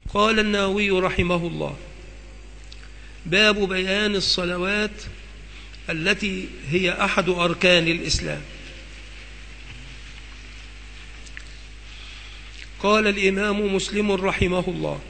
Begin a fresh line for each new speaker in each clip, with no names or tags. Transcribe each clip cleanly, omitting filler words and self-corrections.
قال النووي رحمه الله: باب بيان الصلوات التي هي أحد أركان الإسلام. قال الإمام مسلم رحمه الله: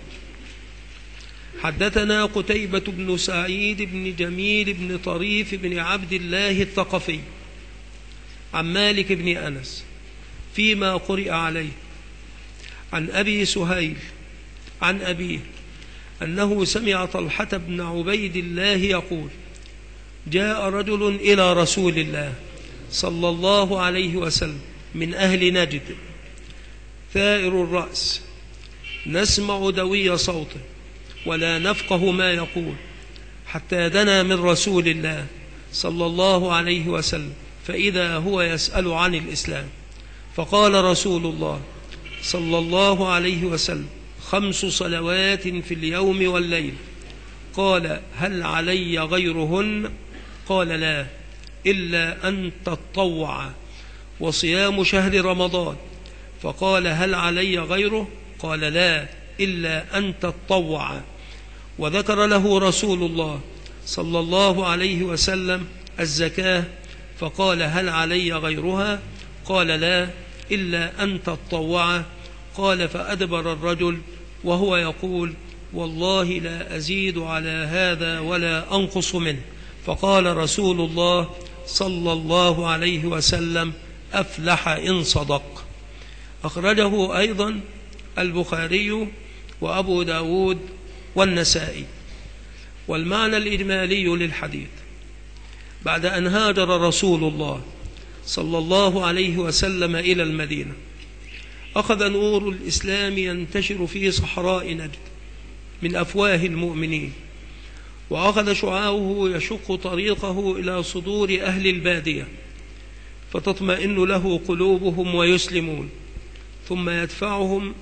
حدثنا قتيبة بن سعيد بن جميل بن طريف بن عبد الله الثقفي عن مالك بن أنس فيما قرئ عليه عن أبي سهيل عن أبيه أنه سمع طلحة بن عبيد الله يقول: جاء رجل إلى رسول الله صلى الله عليه وسلم من أهل نجد ثائر الرأس، نسمع دوي صوته ولا نفقه ما يقول، حتى دنا من رسول الله صلى الله عليه وسلم فإذا هو يسأل عن الإسلام، فقال رسول الله صلى الله عليه وسلم: 5 صلوات في اليوم والليل. قال: هل علي غيرهن؟ قال: لا، إلا أن تطوع، وصيام شهر رمضان. فقال: هل علي غيره؟ قال: لا، إلا أن تطوع. وذكر له رسول الله صلى الله عليه وسلم الزكاة، فقال: هل علي غيرها؟ قال: لا، إلا أن تطوع. قال: فأدبر الرجل وهو يقول: والله لا أزيد على هذا ولا أنقص منه. فقال رسول الله صلى الله عليه وسلم: أفلح إن صدق. أخرجه أيضا البخاري وأبو داود والنسائي. والمعنى الإجمالي للحديث: بعد أن هاجر رسول الله صلى الله عليه وسلم إلى المدينة، أخذ نور الإسلام ينتشر في صحراء نجد من أفواه المؤمنين، وأخذ شعاعه يشق طريقه إلى صدور أهل البادية، فتطمئن له قلوبهم ويسلمون، ثم يدفعهم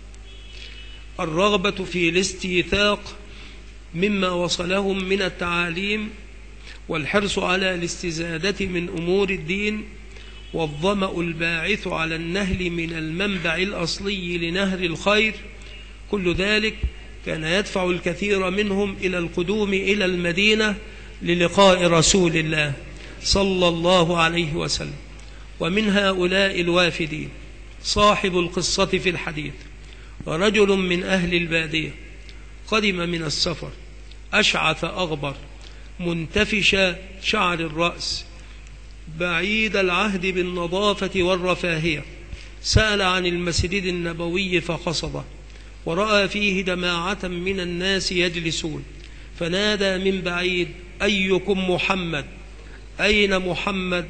الرغبة في الاستيثاق مما وصلهم من التعاليم، والحرص على الاستزادة من أمور الدين، والظمأ الباعث على النهل من المنبع الأصلي لنهر الخير. كل ذلك كان يدفع الكثير منهم إلى القدوم إلى المدينة للقاء رسول الله صلى الله عليه وسلم. ومن هؤلاء الوافدين صاحب القصة في الحديث، رجل من أهل البادية قدم من السفر أشعث أغبر منتفش شعر الرأس بعيد العهد بالنظافة والرفاهية، سأل عن المسجد النبوي فقصده، ورأى فيه جماعة من الناس يجلسون، فنادى من بعيد: أيكم محمد؟ أين محمد؟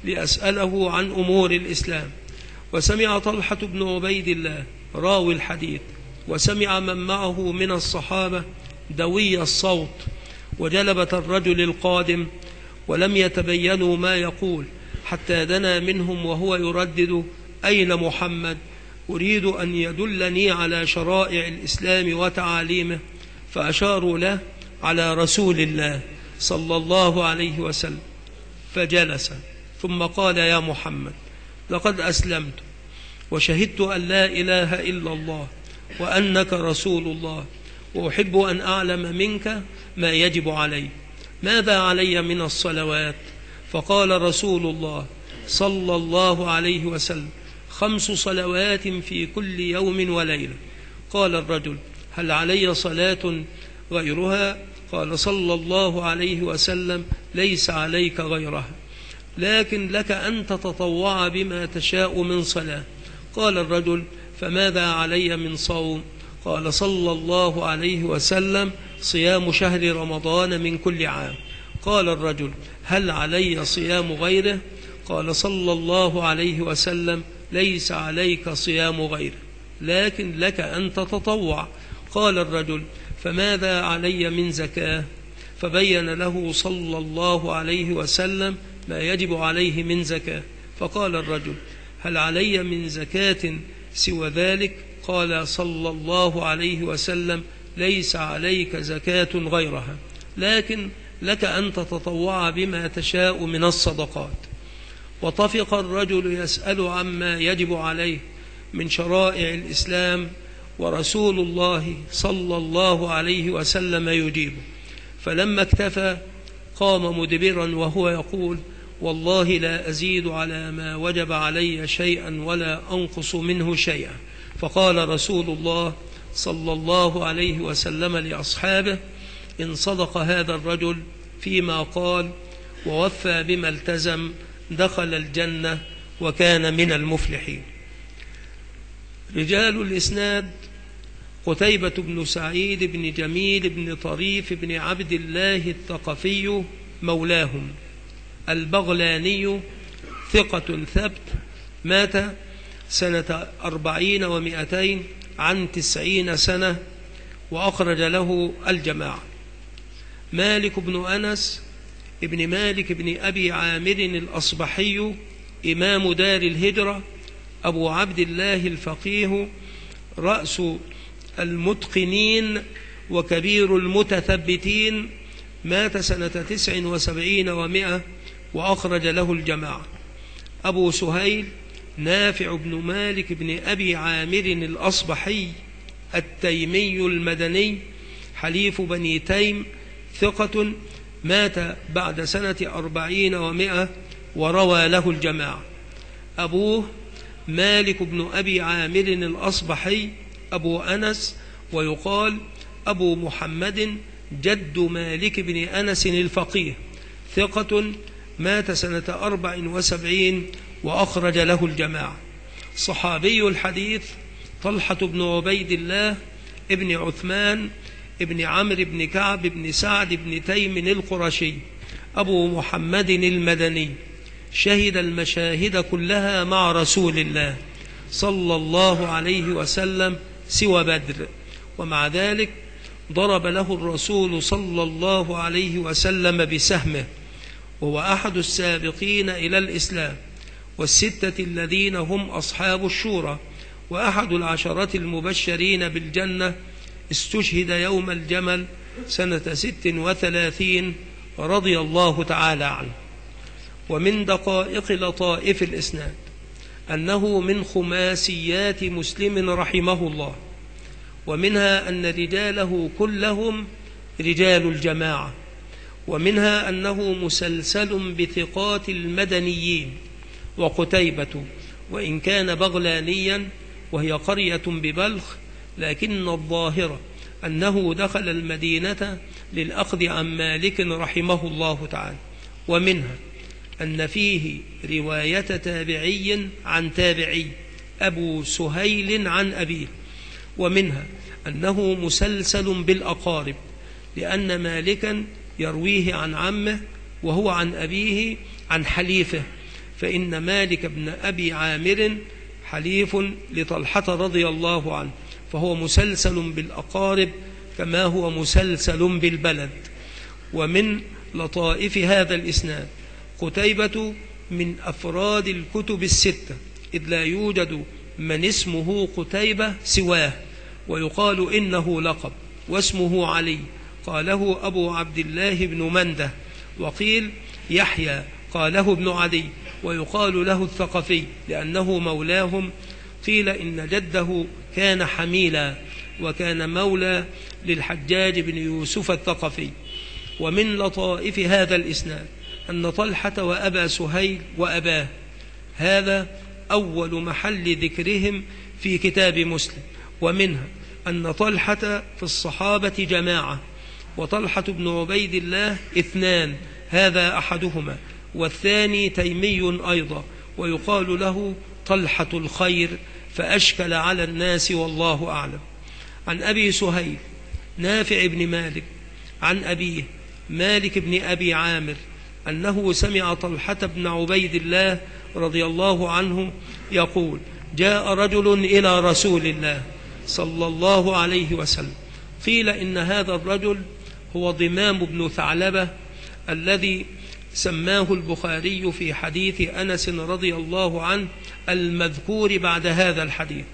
لأسأله عن أمور الإسلام. وسمع طلحة بن عبيد الله راوي الحديث، وسمع من معه من الصحابة دوي الصوت وجلبة الرجل القادم، ولم يتبينوا ما يقول، حتى دنا منهم وهو يردد: أين محمد؟ أريد أن يدلني على شرائع الإسلام وتعاليمه. فأشاروا له على رسول الله صلى الله عليه وسلم، فجلس، ثم قال: يا محمد، لقد أسلمت وشهدت أن لا إله إلا الله وأنك رسول الله، وأحب أن أعلم منك ما يجب علي. ماذا علي من الصلوات؟ فقال رسول الله صلى الله عليه وسلم: 5 صلوات في كل يوم وليلة. قال الرجل: هل علي صلاة غيرها؟ قال صلى الله عليه وسلم: ليس عليك غيرها، لكن لك أن تتطوع بما تشاء من صلاة. قال الرجل: فماذا علي من صوم؟ قال صلى الله عليه وسلم: صيام شهر رمضان من كل عام. قال الرجل: هل علي صيام غيره؟ قال صلى الله عليه وسلم: ليس عليك صيام غيره، لكن لك أن تتطوع. قال الرجل: فماذا علي من زكاة؟ فبين له صلى الله عليه وسلم ما يجب عليه من زكاة. فقال الرجل: هل علي من زكاة سوى ذلك؟ قال صلى الله عليه وسلم: ليس عليك زكاة غيرها، لكن لك أن تتطوع بما تشاء من الصدقات. وطفق الرجل يسأل عما يجب عليه من شرائع الإسلام ورسول الله صلى الله عليه وسلم يجيبه. فلما اكتفى قام مدبرا وهو يقول: والله لا أزيد على ما وجب علي شيئا ولا أنقص منه شيئا. فقال رسول الله صلى الله عليه وسلم لأصحابه: إن صدق هذا الرجل فيما قال ووفى بما التزم دخل الجنة وكان من المفلحين. رجال الإسناد: قتيبة بن سعيد بن جميل بن طريف بن عبد الله الثقفي مولاهم البغلاني، ثقة ثبت، مات سنة 40 و200 عن 90 سنة، وأخرج له الجماعة. مالك بن أنس ابن مالك بن أبي عامر الأصبحي، إمام دار الهجرة، أبو عبد الله الفقيه، رأس المتقنين وكبير المتثبتين، مات سنة 79 و100 وأخرج له الجماعة. أبو سهيل نافع بن مالك بن أبي عامر الأصبحي التيمي المدني، حليف بني تيم، ثقة، مات بعد سنة 40 و100 وروى له الجماعة. أبوه مالك بن أبي عامر الأصبحي أبو أنس، ويقال أبو محمد، جد مالك بن أنس الفقيه، ثقة، مات سنة 74 وأخرج له الجماعة. صحابي الحديث: طلحة بن عبيد الله ابن عثمان ابن عمرو بن كعب بن سعد بن تيم القرشي، أبو محمد المدني، شهد المشاهد كلها مع رسول الله صلى الله عليه وسلم سوى بدر، ومع ذلك ضرب له الرسول صلى الله عليه وسلم بسهمه، وهو أحد السابقين إلى الإسلام، والستة الذين هم أصحاب الشورى، وأحد العشرة المبشرين بالجنة. استشهد يوم الجمل سنة 36 رضي الله تعالى عنه. ومن دقائق لطائف الإسناد أنه من خماسيات مسلم رحمه الله، ومنها أن رجاله كلهم رجال الجماعة، ومنها أنه مسلسل بثقات المدنيين. وقتيبة وإن كان بغلانيا وهي قرية ببلخ، لكن الظاهر أنه دخل المدينة للأخذ عن مالك رحمه الله تعالى. ومنها أن فيه رواية تابعي عن تابعي، أبو سهيل عن أبيه. ومنها أنه مسلسل بالأقارب، لأن مالكا يرويه عن عمه وهو عن أبيه عن حليفه، فإن مالك بن أبي عامر حليف لطلحة رضي الله عنه، فهو مسلسل بالأقارب كما هو مسلسل بالبلد. ومن لطائف هذا الإسناد: قتيبة من أفراد الكتب الستة، إذ لا يوجد من اسمه قتيبة سواه، ويقال إنه لقب، واسمه علي، قاله أبو عبد الله بن منده، وقيل يحيى، قاله ابن عدي، ويقال له الثقفي لأنه مولاهم. قيل إن جده كان حميلا، وكان مولى للحجاج بن يوسف الثقفي. ومن لطائف هذا الإسناد أن طلحة وأبا سهيل وأباه هذا أول محل ذكرهم في كتاب مسلم. ومنها أن طلحة في الصحابة جماعة، وطلحة بن عبيد الله 2، هذا أحدهما، والثاني تيمي أيضا، ويقال له طلحة الخير، فأشكل على الناس والله أعلم. عن أبي سهيل نافع بن مالك عن أبيه مالك بن أبي عامر أنه سمع طلحة بن عبيد الله رضي الله عنه يقول: جاء رجل إلى رسول الله صلى الله عليه وسلم، قيل إن هذا الرجل هو ضمام بن ثعلبة الذي سماه البخاري في حديث أنس رضي الله عنه المذكور بعد هذا الحديث،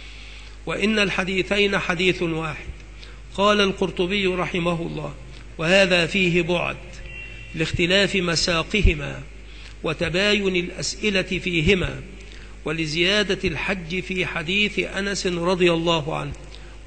وإن الحديثين حديث واحد. قال القرطبي رحمه الله: وهذا فيه بعد لاختلاف مساقهما وتباين الأسئلة فيهما، ولزيادة الحج في حديث أنس رضي الله عنه،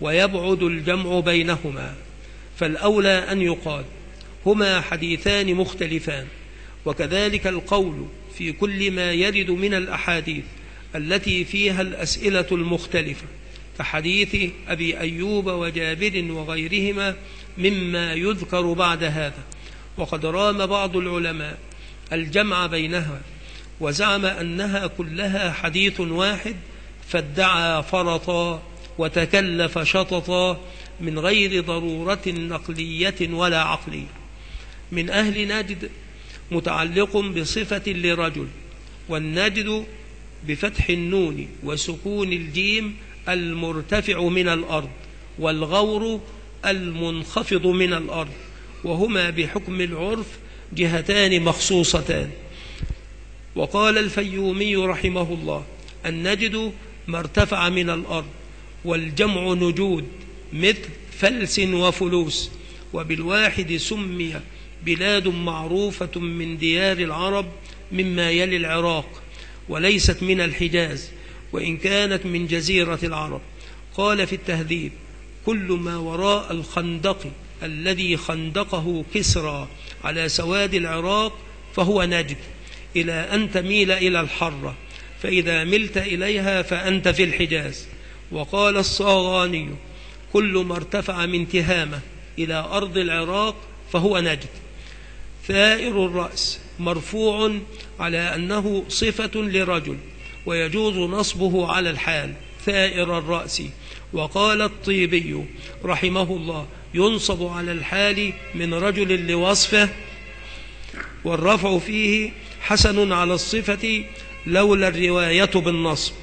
ويبعد الجمع بينهما، فالأولى أن يقال هما حديثان مختلفان. وكذلك القول في كل ما يرد من الأحاديث التي فيها الأسئلة المختلفة، كحديث أبي أيوب وجابر وغيرهما مما يذكر بعد هذا. وقد رام بعض العلماء الجمع بينها وزعم أنها كلها حديث واحد، فادعى فرطا وتكلف شططا من غير ضرورة نقلية ولا عقلية. من أهل نجد متعلق بصفة لرجل، والنجد بفتح النون وسكون الجيم المرتفع من الأرض، والغور المنخفض من الأرض، وهما بحكم العرف جهتان مخصوصتان. وقال الفيومي رحمه الله: النجد ما ارتفع من الأرض، والجمع نجود مثل فلس وفلوس. وبالواحد سمي بلاد معروفة من ديار العرب مما يلي العراق، وليست من الحجاز وإن كانت من جزيرة العرب. قال في التهذيب: كل ما وراء الخندق الذي خندقه كسرى على سواد العراق فهو نجد، إلى أن تميل إلى الحرة، فإذا ملت إليها فأنت في الحجاز. وقال الصاغاني: كل ما ارتفع من تهامة إلى أرض العراق فهو نجد. ثائر الرأس مرفوع على أنه صفة لرجل، ويجوز نصبه على الحال ثائر الرأس. وقال الطيبي رحمه الله: ينصب على الحال من رجل لوصفه، والرفع فيه حسن على الصفة لولا الرواية بالنصب.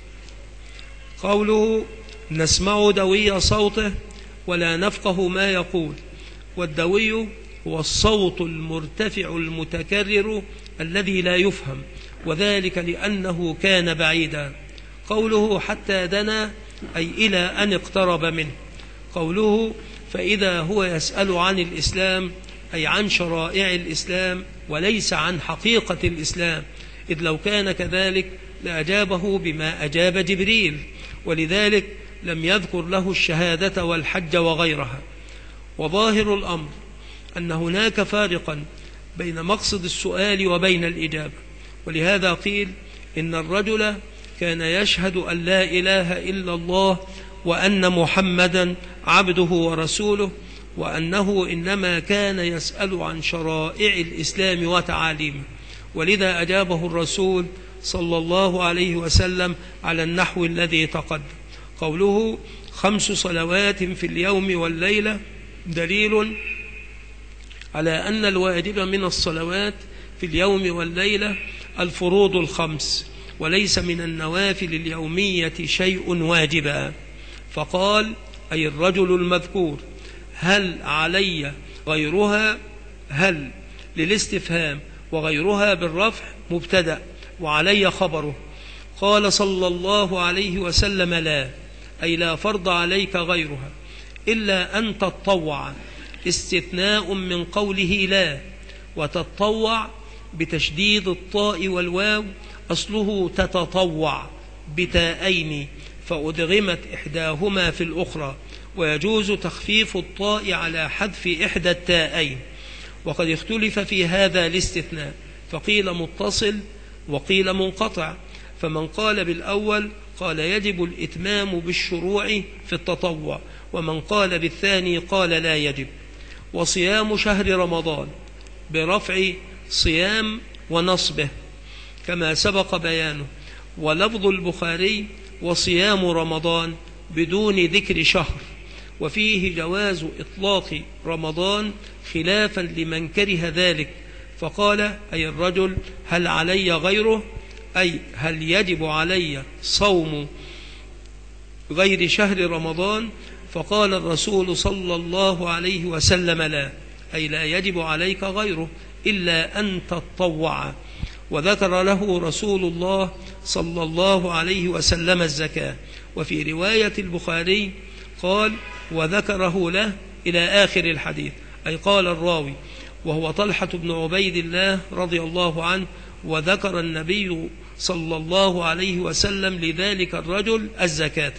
قوله: نسمع دوي صوته ولا نفقه ما يقول. والدوي هو الصوت المرتفع المتكرر الذي لا يفهم، وذلك لأنه كان بعيدا. قوله: حتى دنا أي إلى أن اقترب منه. قوله: فإذا هو يسأل عن الإسلام أي عن شرائع الإسلام وليس عن حقيقة الإسلام، إذ لو كان كذلك لأجابه بما أجاب جبريل، ولذلك لم يذكر له الشهادة والحج وغيرها. وظاهر الأمر أن هناك فارقا بين مقصد السؤال وبين الإجابة، ولهذا قيل إن الرجل كان يشهد أن لا إله إلا الله وأن محمدا عبده ورسوله، وأنه إنما كان يسأل عن شرائع الإسلام وتعاليمه، ولذا أجابه الرسول صلى الله عليه وسلم على النحو الذي تقدم. قوله: 5 صلوات في اليوم والليلة دليل على أن الواجب من الصلوات في اليوم والليلة الفروض 5، وليس من النوافل اليومية شيء واجبا. فقال: أي الرجل المذكور: هل علي غيرها؟ هل للاستفهام، وغيرها بالرفع مبتدأ، وعلي خبره. قال صلى الله عليه وسلم: لا، أي لا فرض عليك غيرها إلا أن تتطوع، استثناء من قوله لا. وتتطوع بتشديد الطاء والواو، أصله تتطوع بتاءين فأدغمت إحداهما في الأخرى، ويجوز تخفيف الطاء على حذف إحدى التاءين. وقد اختلف في هذا الاستثناء، فقيل متصل وقيل منقطع. فمن قال بالأول قال يجب الإتمام بالشروع في التطوع، ومن قال بالثاني قال لا يجب. وصيام شهر رمضان برفع صيام ونصبه كما سبق بيانه. ولفظ البخاري: وصيام رمضان بدون ذكر شهر، وفيه جواز إطلاق رمضان خلافا لمن كره ذلك، فقال: أي الرجل هل علي غيره؟ أي هل يجب علي صوم غير شهر رمضان؟ فقال الرسول صلى الله عليه وسلم: لا، أي لا يجب عليك غيره إلا أن تتطوع. وذكر له رسول الله صلى الله عليه وسلم الزكاة. وفي رواية البخاري قال: وذكره له إلى آخر الحديث، أي قال الراوي وهو طلحة بن عبيد الله رضي الله عنه: وذكر النبي صلى الله عليه وسلم لذلك الرجل الزكاة.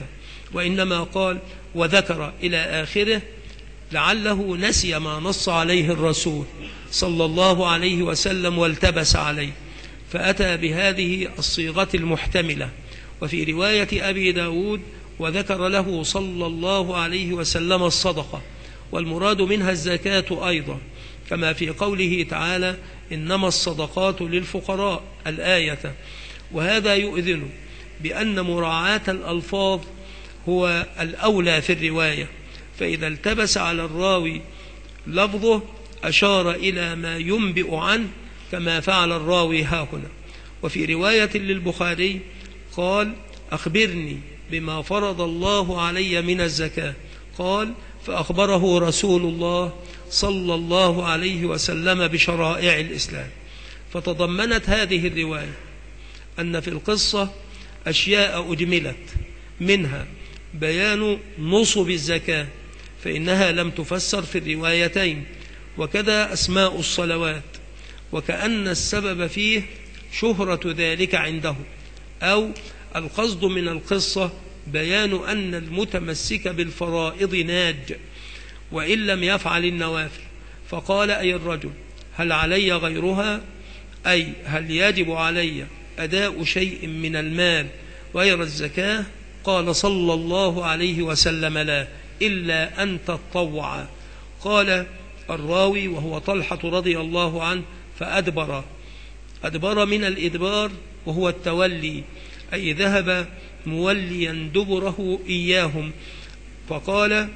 وإنما قال وذكر إلى آخره لعله نسي ما نص عليه الرسول صلى الله عليه وسلم والتبس عليه، فأتى بهذه الصيغة المحتملة. وفي رواية أبي داود وذكر له صلى الله عليه وسلم الصدقة، والمراد منها الزكاة أيضا، كما في قوله تعالى إنما الصدقات للفقراء الآية. وهذا يؤذن بأن مراعاة الألفاظ هو الأولى في الرواية، فإذا التبس على الراوي لفظه أشار إلى ما ينبئ عنه كما فعل الراوي هاهنا. وفي رواية للبخاري قال أخبرني بما فرض الله علي من الزكاة، قال فأخبره رسول الله صلى الله عليه وسلم بشرائع الإسلام. فتضمنت هذه الرواية أن في القصة أشياء أجملت، منها بيان نصب الزكاة فإنها لم تفسر في الروايتين، وكذا أسماء الصلوات، وكأن السبب فيه شهرة ذلك عنده، أو القصد من القصة بيان أن المتمسك بالفرائض ناج وإن لم يفعل النوافل. فقال أي الرجل هل علي غيرها، أي هل يجب علي أداء شيء من المال غير الزكاة؟ قال صلى الله عليه وسلم لا، إلا أن تطوع. قال الراوي وهو طلحة رضي الله عنه فأدبر. أدبر من الإدبار وهو التولي، أي ذهب موليا دبره إياهم. فقال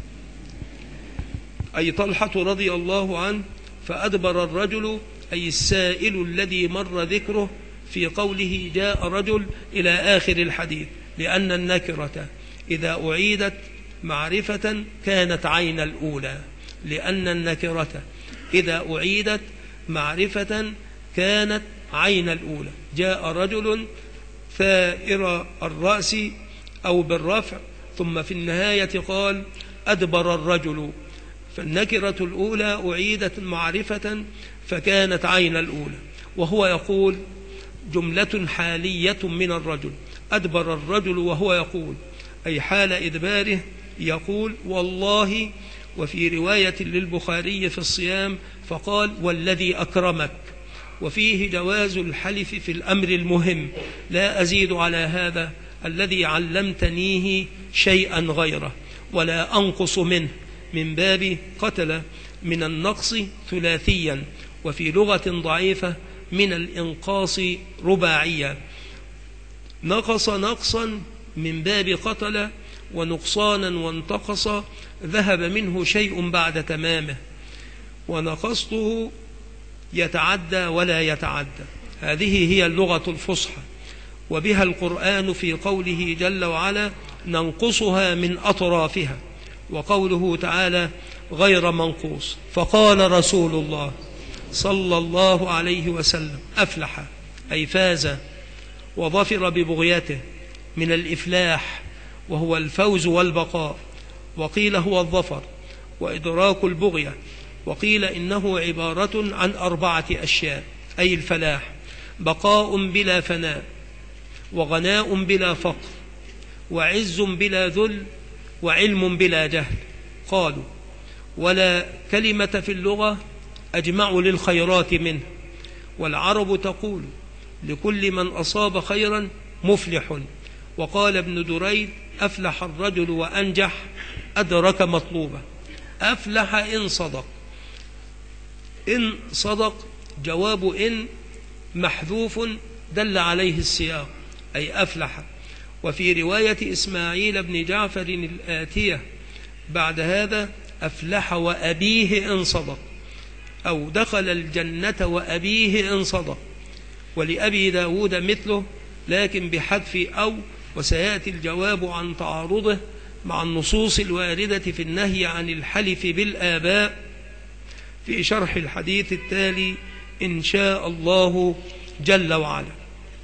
أي طلحة رضي الله عنه فأدبر الرجل، أي السائل الذي مر ذكره في قوله جاء رجل إلى آخر الحديث، لأن النكرة إذا أعيدت معرفة كانت عين الأولى، لأن النكرة إذا أعيدت معرفة كانت عين الأولى. جاء رجل ثائر الرأس أو بالرفع، ثم في النهاية قال أدبر الرجل، فالنكرة الأولى أعيدت معرفة فكانت عين الأولى. وهو يقول جملة حالية من الرجل، أدبر الرجل وهو يقول، أي حال إدباره يقول والله. وفي رواية للبخاري في الصيام فقال والذي أكرمك، وفيه جواز الحلف في الأمر المهم، لا أزيد على هذا الذي علمتنيه شيئا غيره ولا أنقص منه، من باب قتل من النقص ثلاثيا، وفي لغة ضعيفة من الإنقاص رباعيا. نقص نقصا من باب قتل، ونقصانا وانتقص ذهب منه شيء بعد تمامه، ونقصته يتعدى ولا يتعدى. هذه هي اللغة الفصحى، وبها القرآن في قوله جل وعلا ننقصها من أطرافها، وقوله تعالى غير منقوص. فقال رسول الله صلى الله عليه وسلم أفلح، أي فاز وظفر ببغيته، من الإفلاح وهو الفوز والبقاء، وقيل هو الظفر وإدراك البغية، وقيل إنه عبارة عن 4 أشياء، أي الفلاح بقاء بلا فناء، وغناء بلا فقر، وعز بلا ذل، وعلم بلا جهل. قالوا ولا كلمة في اللغة أجمع للخيرات منه، والعرب تقول لكل من أصاب خيرا مفلح. وقال ابن دريد أفلح الرجل وأنجح، أدرك مطلوبة. أفلح إن صدق، إن صدق جواب إن محذوف دل عليه السياق، أي أفلح. وفي رواية إسماعيل بن جعفر الآتية بعد هذا أفلح وأبيه إن صدق، أو دخل الجنة وأبيه إن صدق. ولأبي داود مثله لكن بحذف أو، وسيأتي الجواب عن تعارضه مع النصوص الواردة في النهي عن الحلف بالآباء في شرح الحديث التالي إن شاء الله جل وعلا.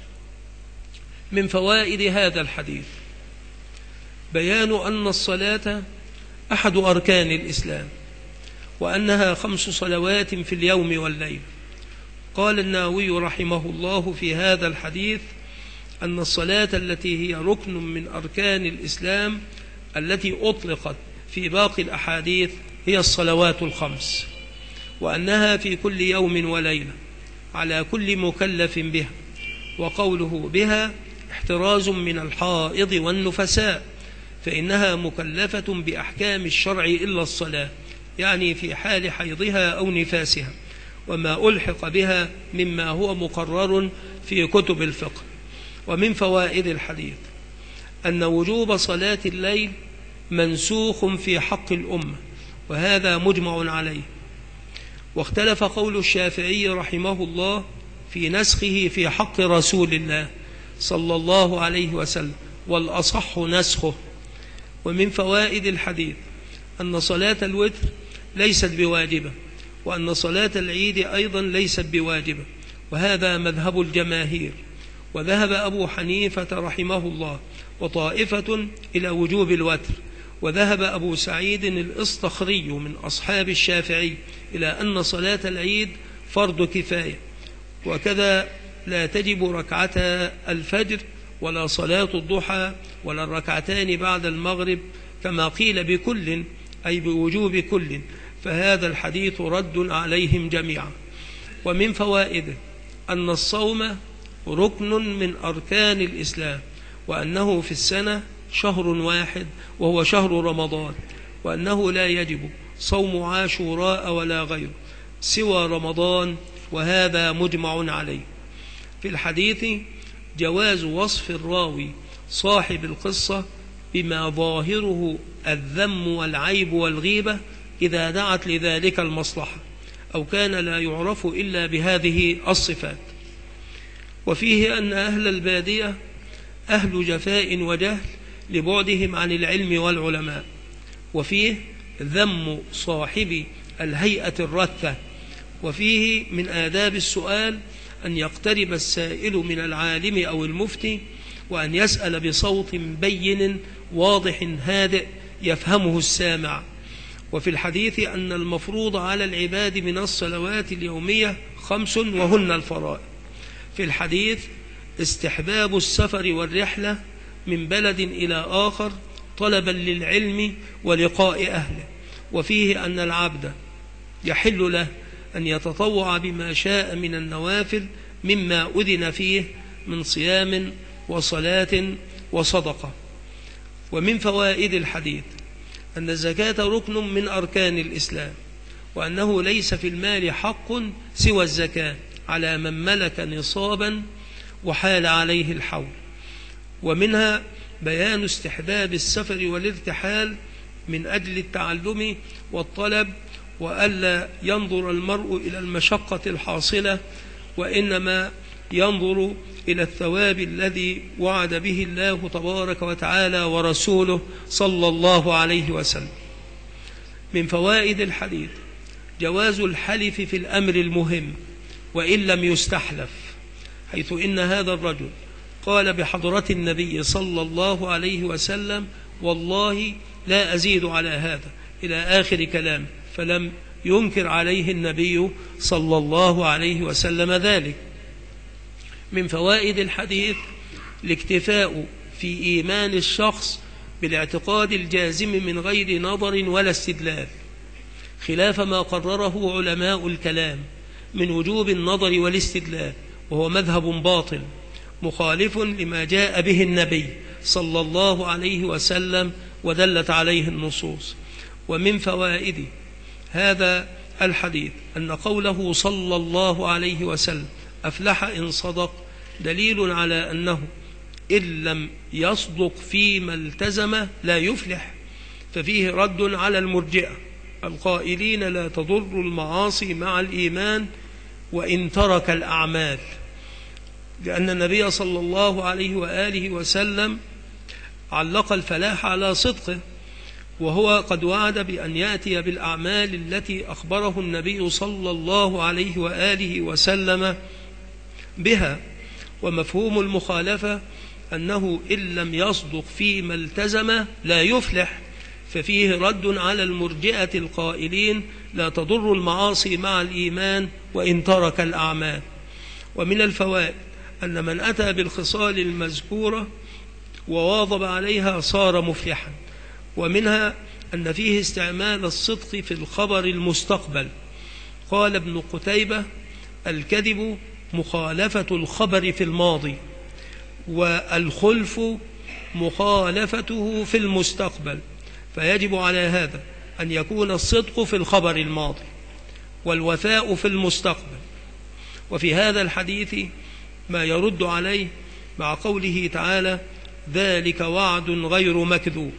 من فوائد هذا الحديث بيان أن الصلاة أحد أركان الإسلام، وأنها 5 صلوات في اليوم والليل. قال النووي رحمه الله في هذا الحديث أن الصلاة التي هي ركن من أركان الإسلام التي أطلقت في باقي الأحاديث هي الصلوات الخمس، وأنها في كل يوم وليلة على كل مكلف بها، وقوله بها احتراز من الحائض والنفساء، فإنها مكلفة بأحكام الشرع إلا الصلاة، يعني في حال حيضها أو نفاسها، وما ألحق بها مما هو مقرر في كتب الفقه. ومن فوائد الحديث أن وجوب صلاة الليل منسوخ في حق الأمة، وهذا مجمع عليه، واختلف قول الشافعي رحمه الله في نسخه في حق رسول الله صلى الله عليه وسلم، والأصح نسخه. ومن فوائد الحديث أن صلاة الوتر ليست بواجبة، وأن صلاة العيد أيضا ليست بواجبة، وهذا مذهب الجماهير. وذهب أبو حنيفة رحمه الله وطائفة إلى وجوب الوتر، وذهب أبو سعيد الإصطخري من أصحاب الشافعي إلى أن صلاة العيد فرض كفاية، وكذا لا تجب ركعتا الفجر ولا صلاة الضحى ولا الركعتان بعد المغرب، كما قيل بكل أي بوجوب كل، فهذا الحديث رد عليهم جميعا. ومن فوائده أن الصوم ركن من أركان الإسلام، وأنه في السنة شهر واحد وهو شهر رمضان، وأنه لا يجب صوم عاشوراء ولا غيره سوى رمضان، وهذا مجمع عليه. في الحديث جواز وصف الراوي صاحب القصة بما ظاهره الذم والعيب والغيبة إذا دعت لذلك المصلحة، أو كان لا يعرف إلا بهذه الصفات. وفيه أن أهل البادية أهل جفاء وجهل لبعدهم عن العلم والعلماء، وفيه ذم صاحب الهيئة الرثة. وفيه من آداب السؤال أن يقترب السائل من العالم أو المفتي، وأن يسأل بصوت بين واضح هادئ يفهمه السامع. وفي الحديث أن المفروض على العباد من الصلوات اليومية 5 وهن الفرائض. في الحديث استحباب السفر والرحلة من بلد إلى آخر طلبا للعلم ولقاء أهله. وفيه أن العبد يحل له أن يتطوع بما شاء من النوافل مما أذن فيه من صيام وصلاة وصدقة. ومن فوائد الحديث أن الزكاة ركن من أركان الإسلام، وأنه ليس في المال حق سوى الزكاة على من ملك نصابا وحال عليه الحول. ومنها بيان استحباب السفر والارتحال من أجل التعلم والطلب، وألا ينظر المرء إلى المشقة الحاصلة، وإنما ينظر إلى الثواب الذي وعد به الله تبارك وتعالى ورسوله صلى الله عليه وسلم. من فوائد الحديث جواز الحلف في الأمر المهم وإن لم يستحلف، حيث إن هذا الرجل قال بحضرة النبي صلى الله عليه وسلم: والله لا أزيد على هذا، إلى آخر كلام، فلم ينكر عليه النبي صلى الله عليه وسلم ذلك. من فوائد الحديث الاكتفاء في إيمان الشخص بالاعتقاد الجازم من غير نظر ولا استدلال، خلاف ما قرره علماء الكلام من وجوب النظر والاستدلال، وهو مذهب باطل مخالف لما جاء به النبي صلى الله عليه وسلم ودلت عليه النصوص. ومن فوائد هذا الحديث أن قوله صلى الله عليه وسلم: أفلح إن صدق، دليل على أنه إن لم يصدق فيما التزم لا يفلح، ففيه رد على المرجئة القائلين لا تضر المعاصي مع الإيمان وإن ترك الأعمال، لأن النبي صلى الله عليه وآله وسلم علق الفلاح على صدقه، وهو قد وعد بأن يأتي بالأعمال التي أخبره النبي صلى الله عليه وآله وسلم بها. ومفهوم المخالفة أنه إن لم يصدق فيما التزم لا يفلح، ففيه رد على المرجئة القائلين لا تضر المعاصي مع الإيمان وإن ترك الأعمال. ومن الفوائد أن من أتى بالخصال المذكورة وواظب عليها صار مفلحا. ومنها أن فيه استعمال الصدق في الخبر المستقبل. قال ابن قتيبة: الكذب مخالفة الخبر في الماضي، والخلف مخالفته في المستقبل، فيجب على هذا أن يكون الصدق في الخبر الماضي والوفاء في المستقبل. وفي هذا الحديث ما يرد عليه مع قوله تعالى: ذلك وعد غير مكذوب.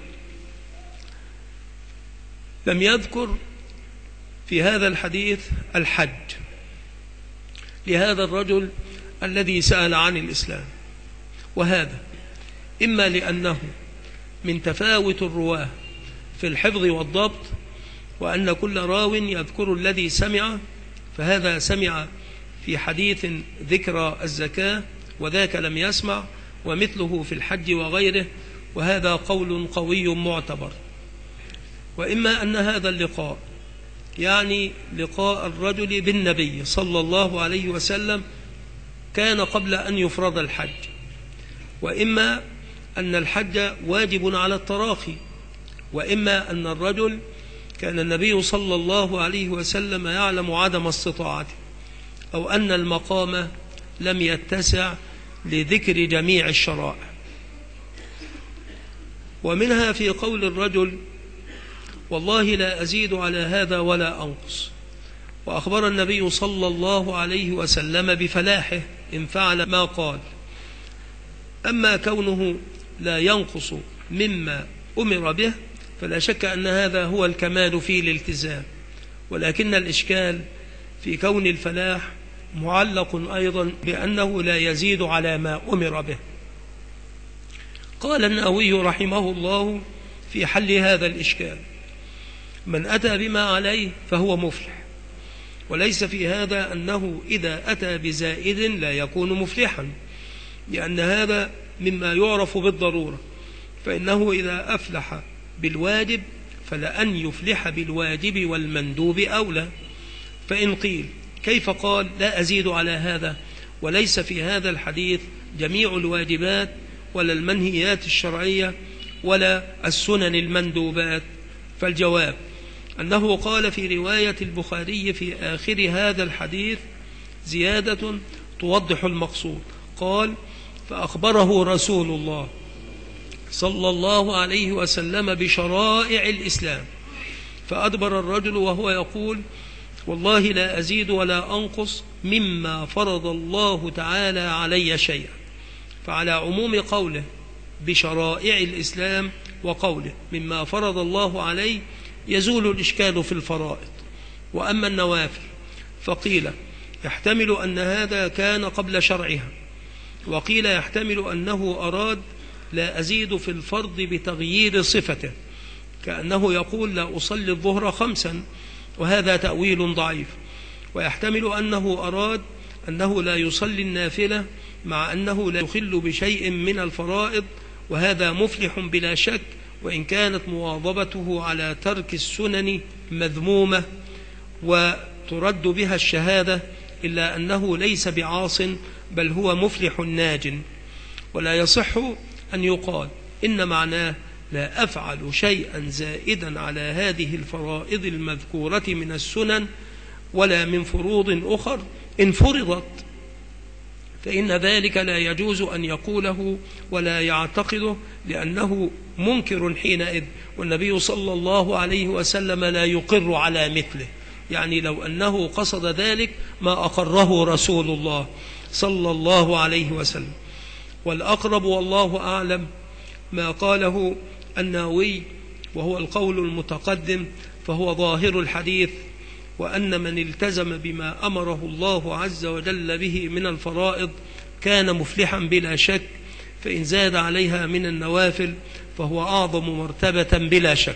لم يذكر في هذا الحديث الحج لهذا الرجل الذي سأل عن الإسلام، وهذا إما لأنه من تفاوت الرواه في الحفظ والضبط، وأن كل راو يذكر الذي سمع، فهذا سمع في حديث ذكر الزكاة وذاك لم يسمع، ومثله في الحج وغيره، وهذا قول قوي معتبر. وإما أن هذا اللقاء يعني لقاء الرجل بالنبي صلى الله عليه وسلم كان قبل أن يفرض الحج، وإما أن الحج واجب على التراخي، وإما أن الرجل كان النبي صلى الله عليه وسلم يعلم عدم استطاعته، أو أن المقام لم يتسع لذكر جميع الشرائع. ومنها في قول الرجل: والله لا أزيد على هذا ولا أنقص، وأخبر النبي صلى الله عليه وسلم بفلاحه إن فعل ما قال. أما كونه لا ينقص مما أمر به فلا شك أن هذا هو الكمال في الالتزام، ولكن الإشكال في كون الفلاح معلق أيضا بأنه لا يزيد على ما أمر به. قال النووي رحمه الله في حل هذا الإشكال: من أتى بما عليه فهو مفلح، وليس في هذا أنه إذا أتى بزائد لا يكون مفلحا، لأن هذا مما يعرف بالضرورة، فإنه إذا أفلح بالواجب فلأن يفلح بالواجب والمندوب أولى. فإن قيل: كيف قال لا أزيد على هذا وليس في هذا الحديث جميع الواجبات ولا المنهيات الشرعية ولا السنن المندوبات؟ فالجواب أنه قال في رواية البخاري في آخر هذا الحديث زيادة توضح المقصود. قال: فأخبره رسول الله صلى الله عليه وسلم بشرائع الإسلام، فأدبر الرجل وهو يقول: والله لا أزيد ولا أنقص مما فرض الله تعالى علي شيئا. فعلى عموم قوله بشرائع الإسلام وقوله مما فرض الله عليه يزول الإشكال في الفرائض. وأما النوافل فقيل يحتمل أن هذا كان قبل شرعها، وقيل يحتمل أنه أراد لا أزيد في الفرض بتغيير صفته، كأنه يقول لا أصلي الظهر 5، وهذا تأويل ضعيف. ويحتمل أنه أراد أنه لا يصلي النافلة مع أنه لا يخل بشيء من الفرائض، وهذا مفلح بلا شك، وإن كانت مواظبته على ترك السنن مذمومة وترد بها الشهادة، إلا أنه ليس بعاص بل هو مفلح ناج. ولا يصح أن يقال إن معناه لا أفعل شيئا زائدا على هذه الفرائض المذكورة من السنن ولا من فروض أخر إن فرضت، فإن ذلك لا يجوز أن يقوله ولا يعتقده، لأنه منكر حينئذ، والنبي صلى الله عليه وسلم لا يقر على مثله. يعني لو أنه قصد ذلك ما أقره رسول الله صلى الله عليه وسلم. والأقرب والله أعلم ما قاله النووي وهو القول المتقدم، فهو ظاهر الحديث، وأن من التزم بما أمره الله عز وجل به من الفرائض كان مفلحا بلا شك، فإن زاد عليها من النوافل فهو أعظم مرتبة بلا شك.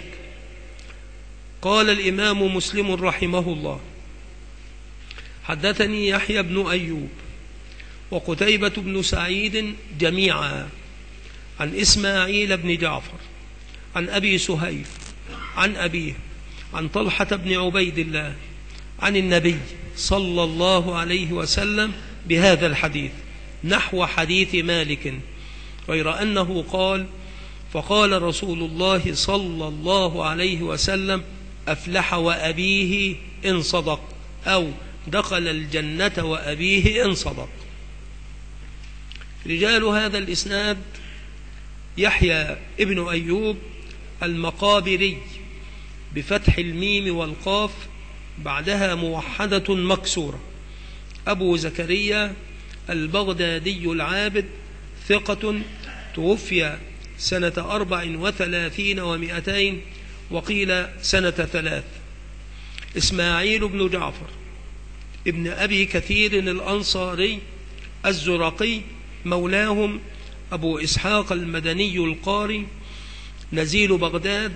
قال الإمام مسلم رحمه الله: حدثني يحيى بن أيوب وقتيبة بن سعيد جميعا عن إسماعيل بن جعفر عن أبي سهيل عن أبيه عن طلحة بن عبيد الله عن النبي صلى الله عليه وسلم بهذا الحديث، نحو حديث مالك، غير أنه قال: فقال رسول الله صلى الله عليه وسلم: أفلح وأبيه إن صدق، أو دخل الجنة وأبيه إن صدق. رجال هذا الإسناد: يحيى ابن أيوب المقابري بفتح الميم والقاف بعدها موحدة مكسورة، أبو زكريا البغدادي العابد، ثقة، توفي سنة 34 و200، وقيل سنة 3. إسماعيل بن جعفر ابن أبي كثير الأنصاري الزرقي، مولاهم، أبو إسحاق المدني القاري، نزيل بغداد،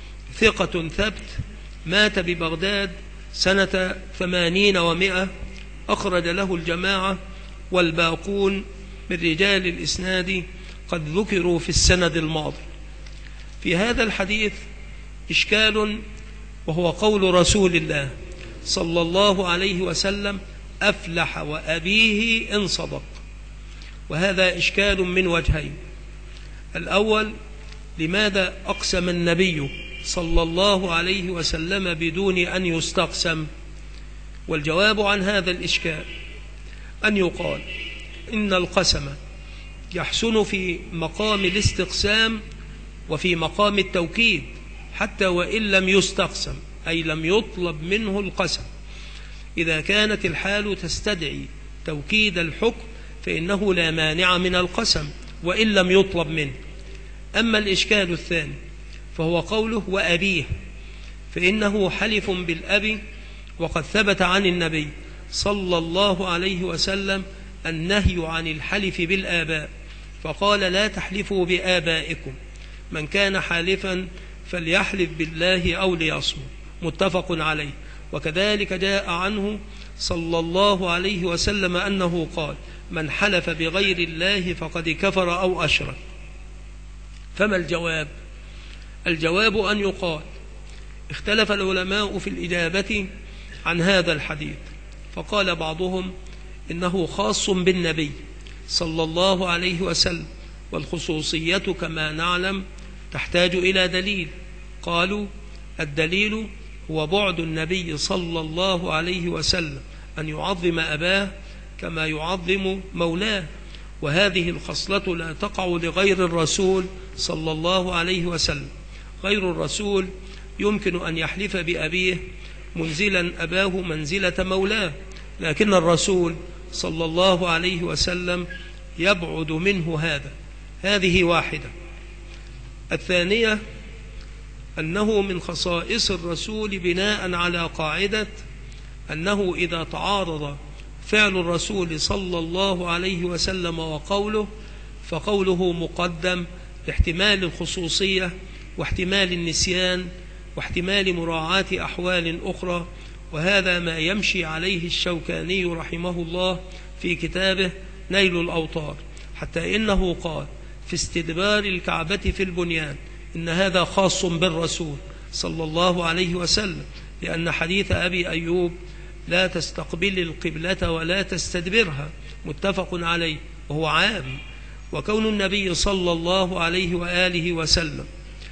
ثقة ثبت، مات ببغداد سنة 80 و100، أخرج له الجماعة، والباقون من رجال الإسناد قد ذكروا في السند الماضي. في هذا الحديث إشكال، وهو قول رسول الله صلى الله عليه وسلم: أفلح وأبيه إن صدق. وهذا إشكال من وجهين: الأول، لماذا أقسم النبي صلى الله عليه وسلم بدون أن يستقسم؟ والجواب عن هذا الإشكال أن يقال إن القسم يحسن في مقام الاستقسام وفي مقام التوكيد، حتى وإن لم يستقسم، أي لم يطلب منه القسم. إذا كانت الحال تستدعي توكيد الحكم فإنه لا مانع من القسم وإن لم يطلب منه. أما الإشكال الثاني فهو قوله وأبيه، فإنه حلف بالأب، وقد ثبت عن النبي صلى الله عليه وسلم النهي عن الحلف بالآباء، فقال: لا تحلفوا بآبائكم، من كان حالفا فليحلف بالله أو ليصمت، متفق عليه. وكذلك جاء عنه صلى الله عليه وسلم أنه قال: من حلف بغير الله فقد كفر أو أشرك. فما الجواب؟ الجواب أن يقال: اختلف العلماء في الإجابة عن هذا الحديث، فقال بعضهم إنه خاص بالنبي صلى الله عليه وسلم، والخصوصية كما نعلم تحتاج إلى دليل. قالوا: الدليل هو بعد النبي صلى الله عليه وسلم أن يعظم أباه كما يعظم مولاه، وهذه الخصلة لا تقع لغير الرسول صلى الله عليه وسلم. غير الرسول يمكن أن يحلف بأبيه منزلا أباه منزلة مولاه، لكن الرسول صلى الله عليه وسلم يبعد منه هذا. هذه واحدة. الثانية أنه من خصائص الرسول بناء على قاعدة أنه إذا تعارض فعل الرسول صلى الله عليه وسلم وقوله، فقوله مقدم لاحتمال الخصوصية واحتمال النسيان واحتمال مراعاة أحوال أخرى. وهذا ما يمشي عليه الشوكاني رحمه الله في كتابه نيل الأوطار، حتى إنه قال في استدبار الكعبة في البنيان إن هذا خاص بالرسول صلى الله عليه وسلم، لأن حديث أبي أيوب: لا تستقبل القبلة ولا تستدبرها، متفق عليه، وهو عام. وكون النبي صلى الله عليه وآله وسلم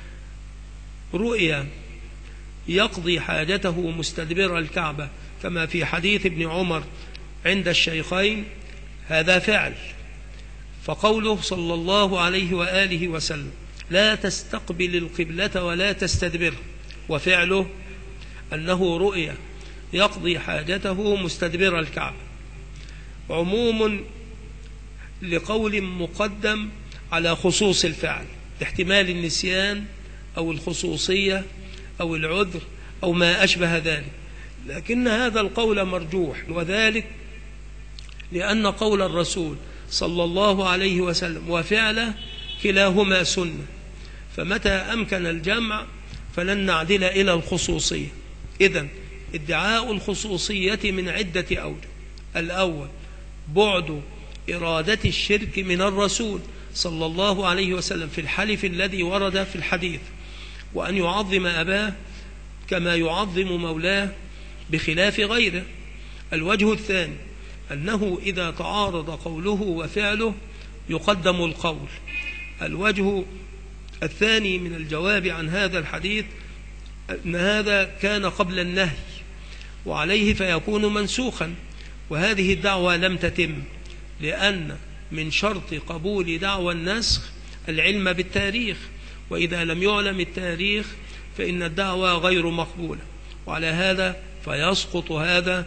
رؤيا يقضي حاجته مستدبر الكعبة كما في حديث ابن عمر عند الشيخين، هذا فعل. فقوله صلى الله عليه وآله وسلم: لا تستقبل القبلة ولا تستدبرها، وفعله أنه رؤيا يقضي حاجته مستدبر الكعبة، عموم لقول مقدم على خصوص الفعل، احتمال النسيان أو الخصوصية أو العذر أو ما أشبه ذلك. لكن هذا القول مرجوح، وذلك لأن قول الرسول صلى الله عليه وسلم وفعله كلاهما سنة، فمتى أمكن الجمع فلن نعدل إلى الخصوصية. إذن ادعاء الخصوصية من عدة أوجه: الأول بعد إرادة الشرك من الرسول صلى الله عليه وسلم في الحلف الذي ورد في الحديث، وأن يعظم أباه كما يعظم مولاه بخلاف غيره. الوجه الثاني أنه إذا تعارض قوله وفعله يقدم القول. الوجه الثاني من الجواب عن هذا الحديث أن هذا كان قبل النهي وعليه فيكون منسوخا، وهذه الدعوة لم تتم، لأن من شرط قبول دعوى النسخ العلم بالتاريخ، وإذا لم يعلم التاريخ فإن الدعوة غير مقبولة، وعلى هذا فيسقط هذا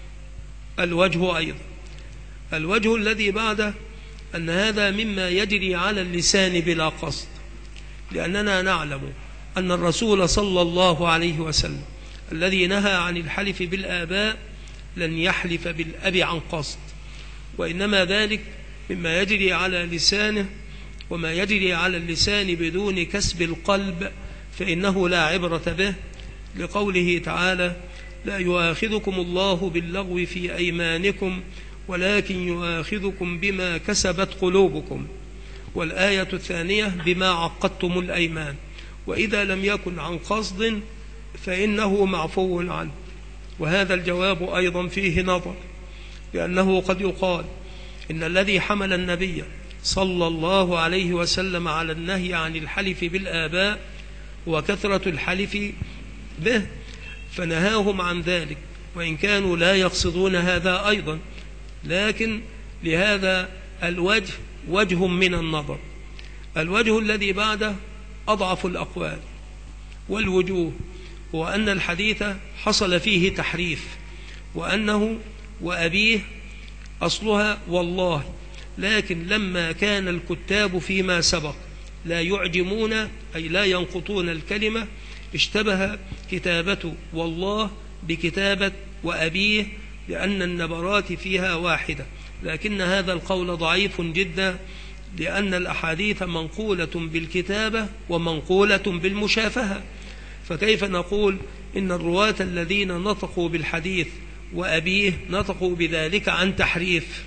الوجه أيضا. الوجه الذي بعده أن هذا مما يجري على اللسان بلا قصد، لأننا نعلم أن الرسول صلى الله عليه وسلم الذي نهى عن الحلف بالآباء لن يحلف بالأب عن قصد، وإنما ذلك مما يجري على لسانه، وما يجري على اللسان بدون كسب القلب فإنه لا عبرة به، لقوله تعالى: لا يؤاخذكم الله باللغو في أيمانكم ولكن يؤاخذكم بما كسبت قلوبكم. والآية الثانية: بما عقدتم الأيمان. وإذا لم يكن عن قصد فإنه معفو عنه. وهذا الجواب أيضا فيه نظر، لأنه قد يقال إن الذي حمل النبي صلى الله عليه وسلم على النهي عن الحلف بالآباء وكثرة الحلف به فنهاهم عن ذلك، وإن كانوا لا يقصدون هذا أيضا، لكن لهذا الوجه وجه من النظر. الوجه الذي بعده أضعف الأقوال والوجوه، هو أن الحديث حصل فيه تحريف، وأنه وأبيه أصلها والله، لكن لما كان الكتاب فيما سبق لا يعجمون أي لا ينقطون الكلمة، اشتبه كتابة والله بكتابة وأبيه، لأن النبرات فيها واحدة، لكن هذا القول ضعيف جدا، لأن الأحاديث منقولة بالكتابة ومنقولة بالمشافهة، فكيف نقول إن الرواة الذين نطقوا بالحديث وأبيه نطقوا بذلك عن تحريف؟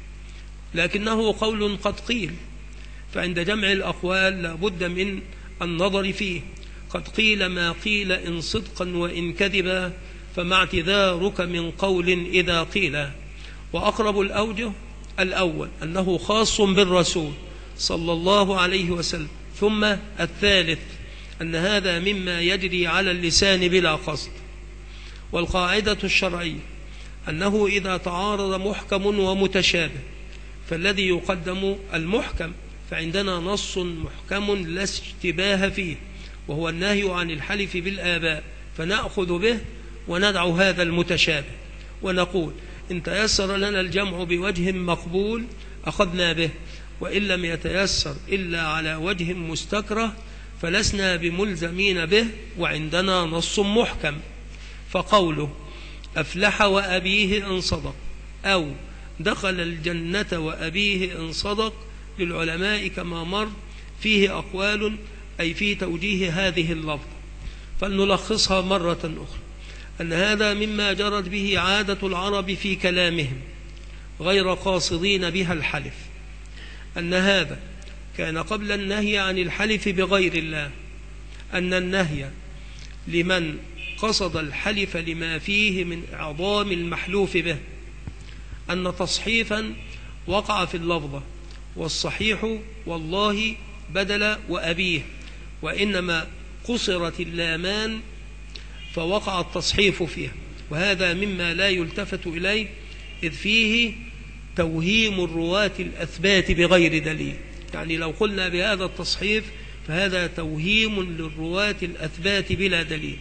لكنه قول قد قيل، فعند جمع الأقوال لا بد من النظر فيه. قد قيل ما قيل إن صدقا وإن كذبا، فما اعتذارك من قول إذا قيل. وأقرب الأوجه الأول أنه خاص بالرسول صلى الله عليه وسلم، ثم الثالث أن هذا مما يجري على اللسان بلا قصد. والقاعدة الشرعية أنه إذا تعارض محكم ومتشابه فالذي يقدم المحكم، فعندنا نص محكم لا اشتباه فيه وهو النهي عن الحلف بالآباء، فنأخذ به وندع هذا المتشابه ونقول إن تيسر لنا الجمع بوجه مقبول أخذنا به، وإن لم يتيسر إلا على وجه مستكره فلسنا بملزمين به، وعندنا نص محكم. فقوله أفلح وأبيه إن صدق أو دخل الجنة وأبيه إن صدق للعلماء كما مر فيه أقوال أي في توجيه هذه اللفظة، فلنلخصها مرة أخرى أن هذا مما جرت به عادة العرب في كلامهم غير قاصدين بها الحلف، أن هذا كان قبل النهي عن الحلف بغير الله، أن النهي لمن قصد الحلف لما فيه من إعظام المحلوف به، أن تصحيفا وقع في اللفظة، والصحيح والله بدل وأبيه، وإنما قصرت اللامان فوقع التصحيف فيها، وهذا مما لا يلتفت إليه، إذ فيه توهيم الرواة الأثبات بغير دليل. يعني لو قلنا بهذا التصحيف فهذا توهيم للرواة الأثبات بلا دليل،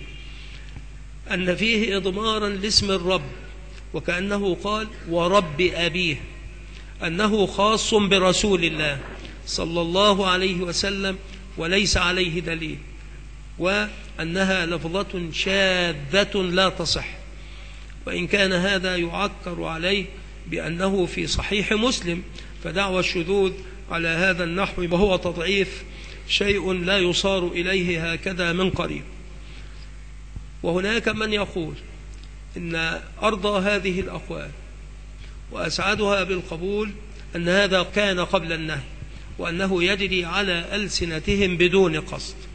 أن فيه إضمارا لاسم الرب، وكأنه قال ورب أبيه، أنه خاص برسول الله صلى الله عليه وسلم وليس عليه دليل، وأنها لفظة شاذة لا تصح، وإن كان هذا يعكر عليه بأنه في صحيح مسلم، فدعوى الشذوذ على هذا النحو وهو تضعيف شيء لا يصار إليه هكذا من قريب. وهناك من يقول إن أرضى هذه الأقوال وأسعدها بالقبول أن هذا كان قبل النهي، وأنه يجري على ألسنتهم بدون قصد.